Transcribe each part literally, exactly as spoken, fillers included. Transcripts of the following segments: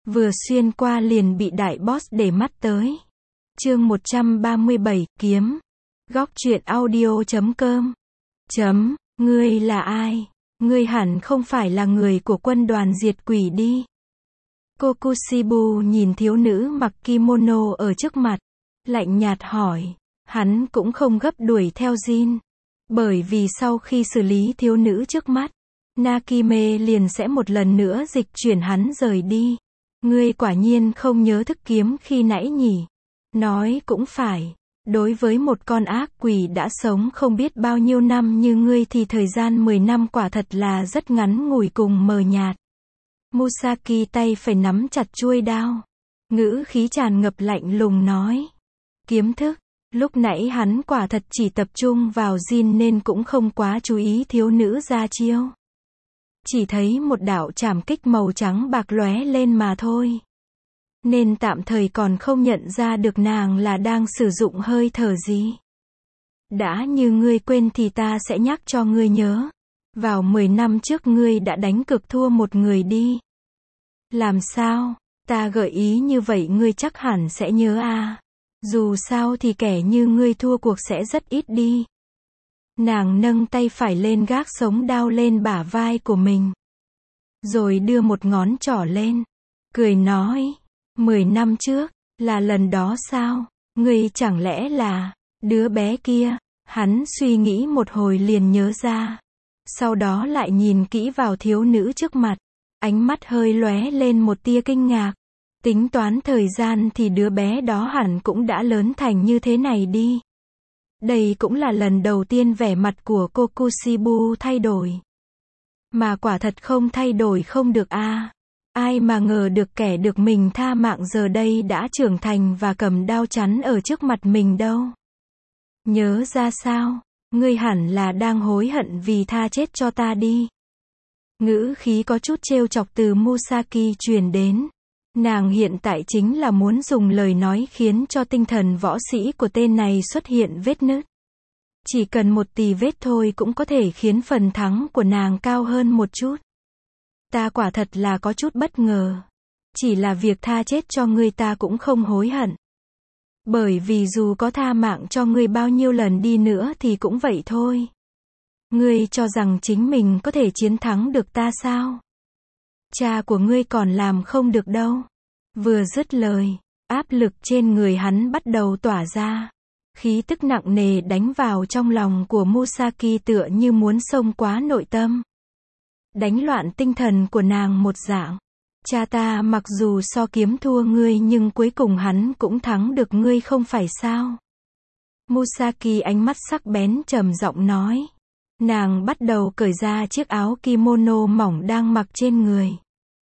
vừa xuyên qua liền bị đại boss để mắt tới. Chương một trăm ba mươi bảy, kiếm. Góc truyện audio chấm com. Chấm, ngươi là ai? Ngươi hẳn không phải là người của quân đoàn diệt quỷ đi. Kokushibu nhìn thiếu nữ mặc kimono ở trước mặt, lạnh nhạt hỏi. Hắn cũng không gấp đuổi theo Jin, bởi vì sau khi xử lý thiếu nữ trước mắt, Nakime liền sẽ một lần nữa dịch chuyển hắn rời đi. Ngươi quả nhiên không nhớ thức kiếm khi nãy nhỉ? Nói cũng phải, đối với một con ác quỷ đã sống không biết bao nhiêu năm như ngươi thì thời gian mười năm quả thật là rất ngắn ngủi cùng mờ nhạt. Musaki tay phải nắm chặt chuôi đao, ngữ khí tràn ngập lạnh lùng nói. Kiếm thức, lúc nãy hắn quả thật chỉ tập trung vào Jin nên cũng không quá chú ý thiếu nữ ra chiêu. Chỉ thấy một đạo trảm kích màu trắng bạc lóe lên mà thôi. Nên tạm thời còn không nhận ra được nàng là đang sử dụng hơi thở gì. Đã như ngươi quên thì ta sẽ nhắc cho ngươi nhớ. Vào mười năm trước ngươi đã đánh cược thua một người đi. Làm sao? Ta gợi ý như vậy ngươi chắc hẳn sẽ nhớ à. Dù sao thì kẻ như ngươi thua cuộc sẽ rất ít đi. Nàng nâng tay phải lên gác sống đao lên bả vai của mình. Rồi đưa một ngón trỏ lên. Cười nói. Mười năm trước, là lần đó sao? Ngươi chẳng lẽ là đứa bé kia? Hắn suy nghĩ một hồi liền nhớ ra. Sau đó lại nhìn kỹ vào thiếu nữ trước mặt. Ánh mắt hơi lóe lên một tia kinh ngạc. Tính toán thời gian thì đứa bé đó hẳn cũng đã lớn thành như thế này đi. Đây cũng là lần đầu tiên vẻ mặt của Kokushibu thay đổi. Mà quả thật không thay đổi không được a. À. Ai mà ngờ được kẻ được mình tha mạng giờ đây đã trưởng thành và cầm đao chắn ở trước mặt mình đâu. Nhớ ra sao? Ngươi hẳn là đang hối hận vì tha chết cho ta đi. Ngữ khí có chút trêu chọc từ Musaki truyền đến. Nàng hiện tại chính là muốn dùng lời nói khiến cho tinh thần võ sĩ của tên này xuất hiện vết nứt. Chỉ cần một tì vết thôi cũng có thể khiến phần thắng của nàng cao hơn một chút. Ta quả thật là có chút bất ngờ. Chỉ là việc tha chết cho ngươi ta cũng không hối hận. Bởi vì dù có tha mạng cho ngươi bao nhiêu lần đi nữa thì cũng vậy thôi. Ngươi cho rằng chính mình có thể chiến thắng được ta sao? Cha của ngươi còn làm không được đâu. Vừa dứt lời, áp lực trên người hắn bắt đầu tỏa ra. Khí tức nặng nề đánh vào trong lòng của Musaki tựa như muốn xông qua nội tâm. Đánh loạn tinh thần của nàng một dạng. Cha ta mặc dù so kiếm thua ngươi nhưng cuối cùng hắn cũng thắng được ngươi không phải sao? Musaki ánh mắt sắc bén trầm giọng nói. Nàng bắt đầu cởi ra chiếc áo kimono mỏng đang mặc trên người.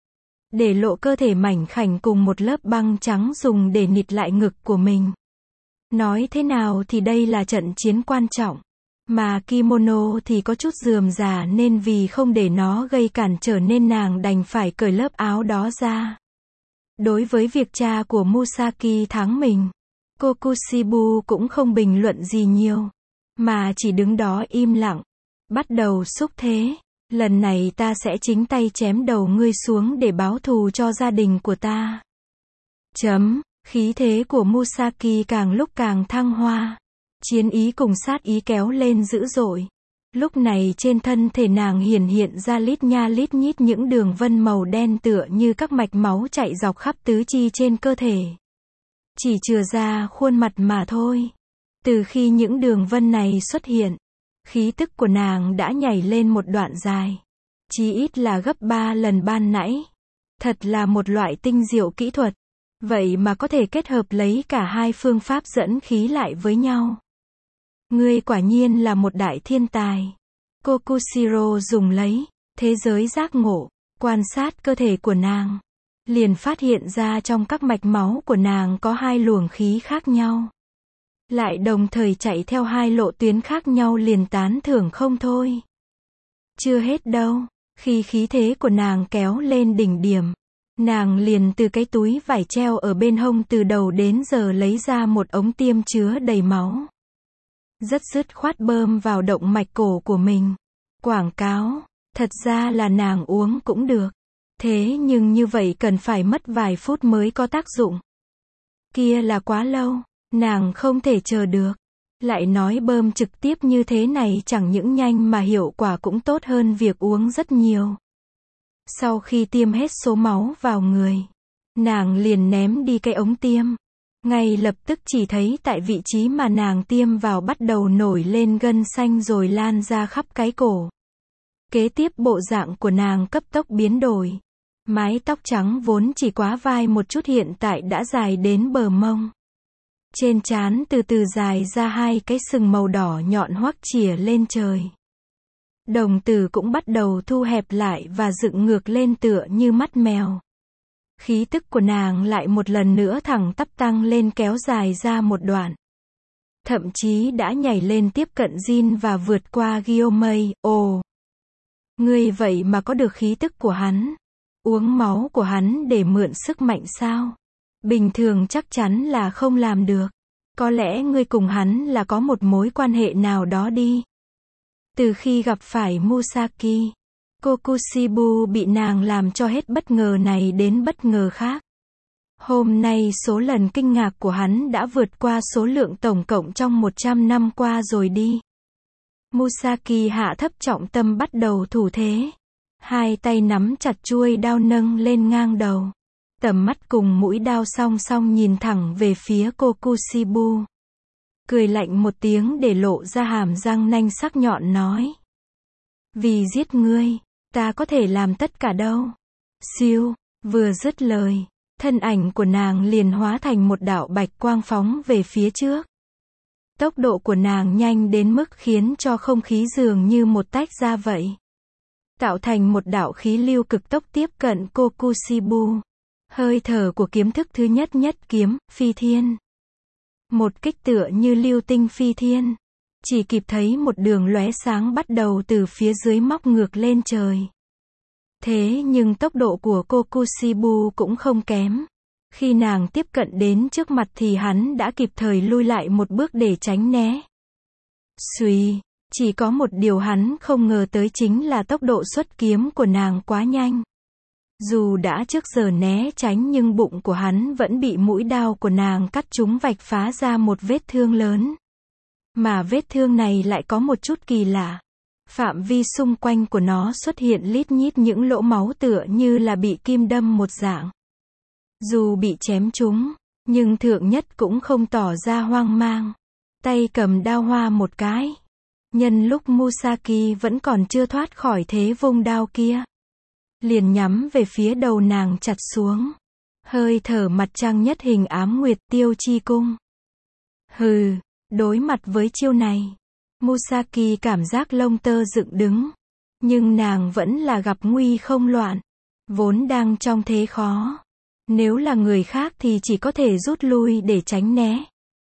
Để lộ cơ thể mảnh khảnh cùng một lớp băng trắng dùng để nịt lại ngực của mình. Nói thế nào thì đây là trận chiến quan trọng. Mà kimono thì có chút rườm rà nên vì không để nó gây cản trở nên nàng đành phải cởi lớp áo đó ra. Đối với việc cha của Musaki thắng mình, Kokushibu cũng không bình luận gì nhiều. Mà chỉ đứng đó im lặng. Bắt đầu xúc thế. Lần này ta sẽ chính tay chém đầu ngươi xuống để báo thù cho gia đình của ta. Chấm, khí thế của Musaki càng lúc càng thăng hoa. Chiến ý cùng sát ý kéo lên dữ dội. Lúc này trên thân thể nàng hiển hiện ra lít nha lít nhít những đường vân màu đen tựa như các mạch máu chạy dọc khắp tứ chi trên cơ thể. Chỉ chừa ra khuôn mặt mà thôi. Từ khi những đường vân này xuất hiện, khí tức của nàng đã nhảy lên một đoạn dài. Chí ít là gấp ba lần ban nãy. Thật là một loại tinh diệu kỹ thuật. Vậy mà có thể kết hợp lấy cả hai phương pháp dẫn khí lại với nhau. Ngươi quả nhiên là một đại thiên tài. Kokushiro dùng lấy thế giới giác ngộ, quan sát cơ thể của nàng. Liền phát hiện ra trong các mạch máu của nàng có hai luồng khí khác nhau. Lại đồng thời chạy theo hai lộ tuyến khác nhau liền tán thưởng không thôi. Chưa hết đâu, khi khí thế của nàng kéo lên đỉnh điểm, nàng liền từ cái túi vải treo ở bên hông từ đầu đến giờ lấy ra một ống tiêm chứa đầy máu. Rất dứt khoát bơm vào động mạch cổ của mình. Quảng cáo, thật ra là nàng uống cũng được. Thế nhưng như vậy cần phải mất vài phút mới có tác dụng. Kia là quá lâu, nàng không thể chờ được. Lại nói bơm trực tiếp như thế này chẳng những nhanh mà hiệu quả cũng tốt hơn việc uống rất nhiều. Sau khi tiêm hết số máu vào người, nàng liền ném đi cái ống tiêm. Ngay lập tức chỉ thấy tại vị trí mà nàng tiêm vào bắt đầu nổi lên gân xanh rồi lan ra khắp cái cổ. Kế tiếp bộ dạng của nàng cấp tốc biến đổi. Mái tóc trắng vốn chỉ quá vai một chút hiện tại đã dài đến bờ mông. Trên trán từ từ dài ra hai cái sừng màu đỏ nhọn hoắt chìa lên trời. Đồng tử cũng bắt đầu thu hẹp lại và dựng ngược lên tựa như mắt mèo. Khí tức của nàng lại một lần nữa thẳng tắp tăng lên kéo dài ra một đoạn. Thậm chí đã nhảy lên tiếp cận Jin và vượt qua Guillaume. Ồ! Ngươi vậy mà có được khí tức của hắn. Uống máu của hắn để mượn sức mạnh sao? Bình thường chắc chắn là không làm được. Có lẽ ngươi cùng hắn là có một mối quan hệ nào đó đi. Từ khi gặp phải Musaki, Kokushibu bị nàng làm cho hết bất ngờ này đến bất ngờ khác. Hôm nay số lần kinh ngạc của hắn đã vượt qua số lượng tổng cộng trong một trăm năm qua rồi đi. Musaki hạ thấp trọng tâm bắt đầu thủ thế. Hai tay nắm chặt chuôi đao nâng lên ngang đầu. Tầm mắt cùng mũi đao song song nhìn thẳng về phía Kokushibu. Cười lạnh một tiếng để lộ ra hàm răng nanh sắc nhọn nói. Vì giết ngươi, ta có thể làm tất cả đâu. Siêu, vừa dứt lời, thân ảnh của nàng liền hóa thành một đạo bạch quang phóng về phía trước. Tốc độ của nàng nhanh đến mức khiến cho không khí dường như một tách ra vậy. Tạo thành một đạo khí lưu cực tốc tiếp cận Kokushibu. Hơi thở của kiếm thức thứ nhất nhất kiếm, phi thiên. Một kích tựa như lưu tinh phi thiên. Chỉ kịp thấy một đường lóe sáng bắt đầu từ phía dưới móc ngược lên trời. Thế nhưng tốc độ của Kokushibu cũng không kém. Khi nàng tiếp cận đến trước mặt thì hắn đã kịp thời lui lại một bước để tránh né. Xuy, chỉ có một điều hắn không ngờ tới chính là tốc độ xuất kiếm của nàng quá nhanh. Dù đã trước giờ né tránh nhưng bụng của hắn vẫn bị mũi đao của nàng cắt trúng vạch phá ra một vết thương lớn. Mà vết thương này lại có một chút kỳ lạ. Phạm vi xung quanh của nó xuất hiện lít nhít những lỗ máu tựa như là bị kim đâm một dạng. Dù bị chém trúng, nhưng thượng nhất cũng không tỏ ra hoang mang. Tay cầm đao hoa một cái. Nhân lúc Musaki vẫn còn chưa thoát khỏi thế vung đao kia. Liền nhắm về phía đầu nàng chặt xuống. Hơi thở mặt trăng nhất hình ám nguyệt tiêu chi cung. Hừ, đối mặt với chiêu này. Musaki cảm giác lông tơ dựng đứng. Nhưng nàng vẫn là gặp nguy không loạn. Vốn đang trong thế khó. Nếu là người khác thì chỉ có thể rút lui để tránh né.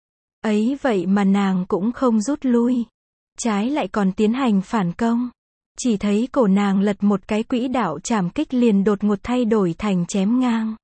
Ấy vậy mà nàng cũng không rút lui. Trái lại còn tiến hành phản công. Chỉ thấy cổ nàng lật một cái quỹ đạo chảm kích liền đột ngột thay đổi thành chém ngang.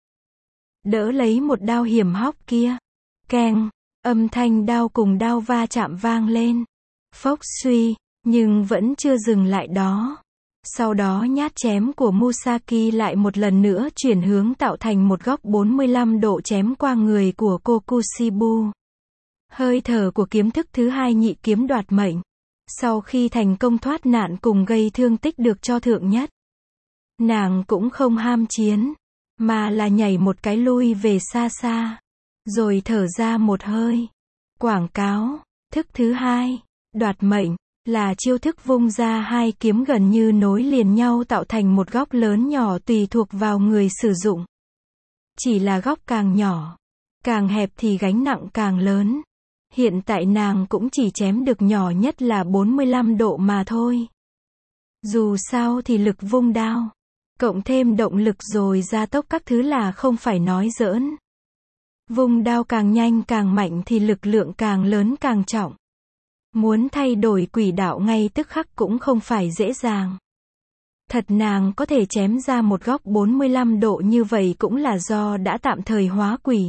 Đỡ lấy một đao hiểm hóc kia. Keng, âm thanh đao cùng đao va chạm vang lên. Phốc suy, nhưng vẫn chưa dừng lại đó. Sau đó nhát chém của Musaki lại một lần nữa chuyển hướng tạo thành một góc bốn mươi lăm độ chém qua người của Kokushibu. Hơi thở của kiếm thức thứ hai nhị kiếm đoạt mệnh. Sau khi thành công thoát nạn cùng gây thương tích được cho thượng nhất. Nàng cũng không ham chiến, mà là nhảy một cái lui về xa xa. Rồi thở ra một hơi. Quảng cáo, thức thứ hai, đoạt mệnh, là chiêu thức vung ra hai kiếm gần như nối liền nhau tạo thành một góc lớn nhỏ tùy thuộc vào người sử dụng. Chỉ là góc càng nhỏ, càng hẹp thì gánh nặng càng lớn. Hiện tại nàng cũng chỉ chém được nhỏ nhất là bốn mươi lăm độ mà thôi. Dù sao thì lực vung đao, cộng thêm động lực rồi gia tốc các thứ là không phải nói giỡn. Vung đao càng nhanh càng mạnh thì lực lượng càng lớn càng trọng. Muốn thay đổi quỹ đạo ngay tức khắc cũng không phải dễ dàng. Thật nàng có thể chém ra một góc bốn mươi lăm độ như vậy cũng là do đã tạm thời hóa quỷ.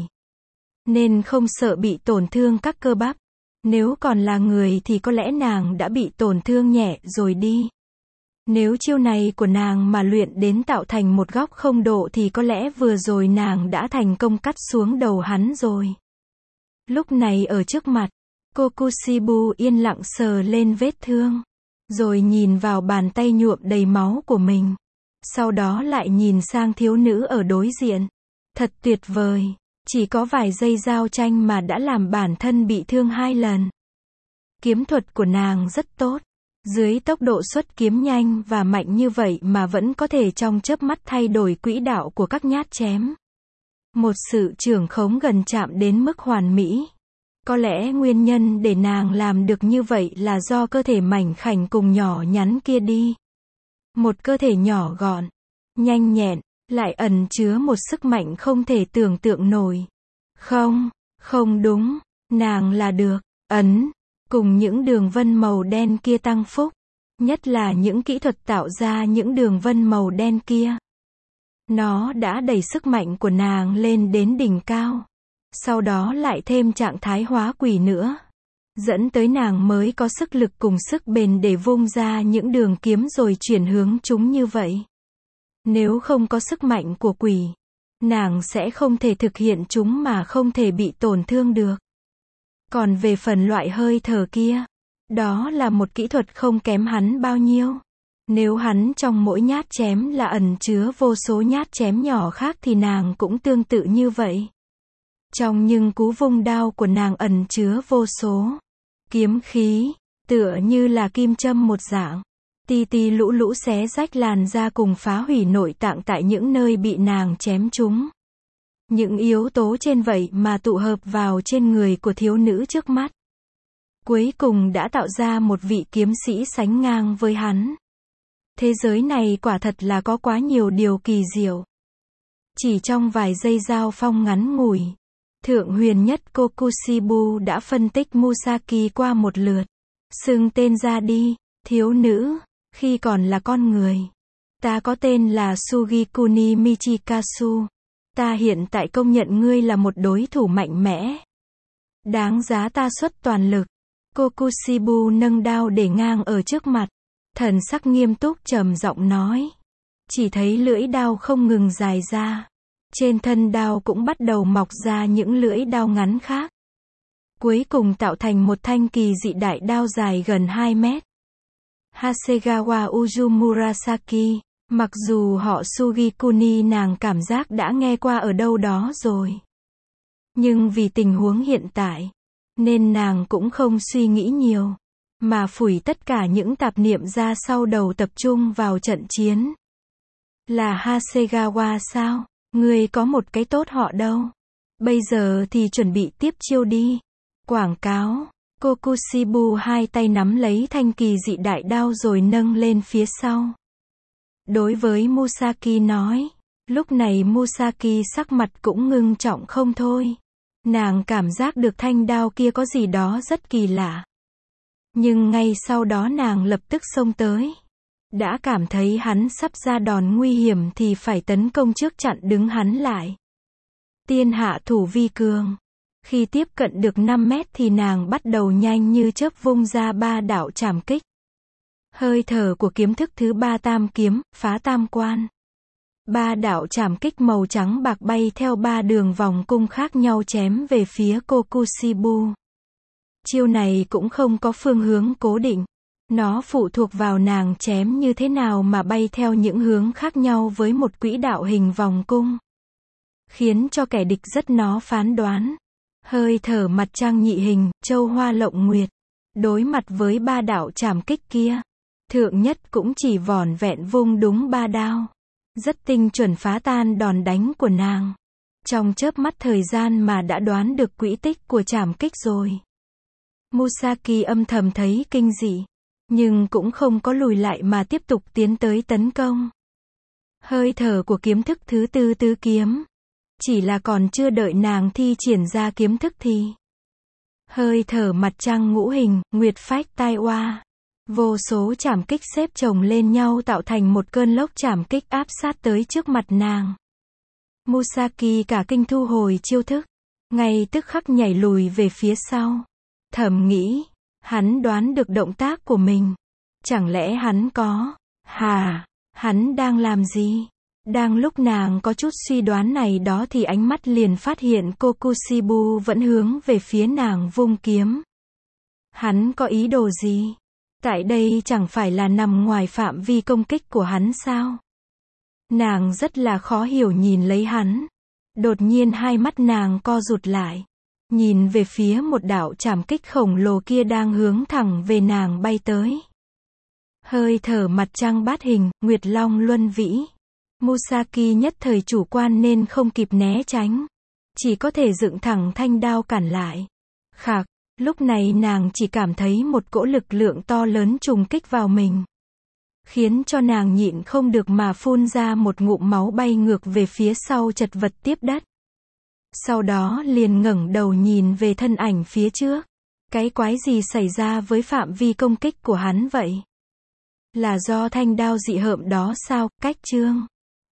Nên không sợ bị tổn thương các cơ bắp. Nếu còn là người thì có lẽ nàng đã bị tổn thương nhẹ rồi đi. Nếu chiêu này của nàng mà luyện đến tạo thành một góc không độ thì có lẽ vừa rồi nàng đã thành công cắt xuống đầu hắn rồi. Lúc này ở trước mặt, Kokushibu yên lặng sờ lên vết thương, rồi nhìn vào bàn tay nhuộm đầy máu của mình. Sau đó lại nhìn sang thiếu nữ ở đối diện. Thật tuyệt vời, chỉ có vài giây giao tranh mà đã làm bản thân bị thương hai lần. Kiếm thuật của nàng rất tốt. Dưới tốc độ xuất kiếm nhanh và mạnh như vậy mà vẫn có thể trong chớp mắt thay đổi quỹ đạo của các nhát chém. Một sự trưởng khống gần chạm đến mức hoàn mỹ. Có lẽ nguyên nhân để nàng làm được như vậy là do cơ thể mảnh khảnh cùng nhỏ nhắn kia đi. Một cơ thể nhỏ gọn, nhanh nhẹn, lại ẩn chứa một sức mạnh không thể tưởng tượng nổi. Không, không đúng, nàng là được, ấn, cùng những đường vân màu đen kia tăng phúc. Nhất là những kỹ thuật tạo ra những đường vân màu đen kia. Nó đã đẩy sức mạnh của nàng lên đến đỉnh cao. Sau đó lại thêm trạng thái hóa quỷ nữa. Dẫn tới nàng mới có sức lực cùng sức bền để vung ra những đường kiếm rồi chuyển hướng chúng như vậy. Nếu không có sức mạnh của quỷ, nàng sẽ không thể thực hiện chúng mà không thể bị tổn thương được. Còn về phần loại hơi thở kia, đó là một kỹ thuật không kém hắn bao nhiêu. Nếu hắn trong mỗi nhát chém là ẩn chứa vô số nhát chém nhỏ khác thì nàng cũng tương tự như vậy. Trong những cú vung đao của nàng ẩn chứa vô số kiếm khí, tựa như là kim châm một dạng. Ti ti lũ lũ xé rách làn da cùng phá hủy nội tạng tại những nơi bị nàng chém trúng. Những yếu tố trên vậy mà tụ hợp vào trên người của thiếu nữ trước mắt. Cuối cùng đã tạo ra một vị kiếm sĩ sánh ngang với hắn. Thế giới này quả thật là có quá nhiều điều kỳ diệu. Chỉ trong vài giây giao phong ngắn ngủi, thượng huyền nhất Kokushibu đã phân tích Musaki qua một lượt. Xưng tên ra đi, thiếu nữ, khi còn là con người. Ta có tên là Sugikuni Michikazu. Ta hiện tại công nhận ngươi là một đối thủ mạnh mẽ. Đáng giá ta xuất toàn lực. Kokushibu nâng đao để ngang ở trước mặt. Thần sắc nghiêm túc trầm giọng nói. Chỉ thấy lưỡi đao không ngừng dài ra. Trên thân đao cũng bắt đầu mọc ra những lưỡi đao ngắn khác. Cuối cùng tạo thành một thanh kỳ dị đại đao dài gần hai mét. Hasegawa Uzumurasaki. Mặc dù họ Sugikuni nàng cảm giác đã nghe qua ở đâu đó rồi. Nhưng vì tình huống hiện tại, nên nàng cũng không suy nghĩ nhiều, mà phủi tất cả những tạp niệm ra sau đầu tập trung vào trận chiến. Là Hasegawa sao? Ngươi có một cái tốt họ đâu. Bây giờ thì chuẩn bị tiếp chiêu đi. Quảng cáo. Kokushibu hai tay nắm lấy thanh kỳ dị đại đao rồi nâng lên phía sau. Đối với Musaki nói. Lúc này Musaki sắc mặt cũng ngưng trọng không thôi. Nàng cảm giác được thanh đao kia có gì đó rất kỳ lạ. Nhưng ngay sau đó nàng lập tức xông tới. Đã cảm thấy hắn sắp ra đòn nguy hiểm thì phải tấn công trước chặn đứng hắn lại. Tiên hạ thủ vi cường. Khi tiếp cận được năm mét thì nàng bắt đầu nhanh như chớp vung ra ba đạo trảm kích. Hơi thở của kiếm thức thứ ba tam kiếm, phá tam quan. Ba đạo trảm kích màu trắng bạc bay theo ba đường vòng cung khác nhau chém về phía Kokushibu. Chiêu này cũng không có phương hướng cố định. Nó phụ thuộc vào nàng chém như thế nào mà bay theo những hướng khác nhau với một quỹ đạo hình vòng cung. Khiến cho kẻ địch rất nó phán đoán. Hơi thở mặt trăng nhị hình, châu hoa lộng nguyệt. Đối mặt với ba đạo trảm kích kia. Thượng nhất cũng chỉ vỏn vẹn vung đúng ba đao. Rất tinh chuẩn phá tan đòn đánh của nàng. Trong chớp mắt thời gian mà đã đoán được quỹ tích của trảm kích rồi. Musaki âm thầm thấy kinh dị. Nhưng cũng không có lùi lại mà tiếp tục tiến tới tấn công. Hơi thở của kiếm thức thứ tư tứ kiếm. Chỉ là còn chưa đợi nàng thi triển ra kiếm thức thì. Hơi thở mặt trăng ngũ hình, nguyệt phách tai oa. Vô số trảm kích xếp chồng lên nhau tạo thành một cơn lốc trảm kích áp sát tới trước mặt nàng. Musaki cả kinh thu hồi chiêu thức. Ngay tức khắc nhảy lùi về phía sau. Thầm nghĩ. Hắn đoán được động tác của mình. Chẳng lẽ hắn có Hà, hắn đang làm gì? Đang lúc nàng có chút suy đoán này đó thì ánh mắt liền phát hiện Kokushibu vẫn hướng về phía nàng vung kiếm. Hắn có ý đồ gì? Tại đây chẳng phải là nằm ngoài phạm vi công kích của hắn sao? Nàng rất là khó hiểu nhìn lấy hắn. Đột nhiên hai mắt nàng co rụt lại. Nhìn về phía một đạo trảm kích khổng lồ kia đang hướng thẳng về nàng bay tới. Hơi thở mặt trăng bát hình, Nguyệt Long luân vĩ. Musaki nhất thời chủ quan nên không kịp né tránh. Chỉ có thể dựng thẳng thanh đao cản lại. Khạc, lúc này nàng chỉ cảm thấy một cỗ lực lượng to lớn trùng kích vào mình. Khiến cho nàng nhịn không được mà phun ra một ngụm máu bay ngược về phía sau chật vật tiếp đất. Sau đó liền ngẩng đầu nhìn về thân ảnh phía trước. Cái quái gì xảy ra với phạm vi công kích của hắn vậy? Là do thanh đao dị hợm đó sao? Cách chương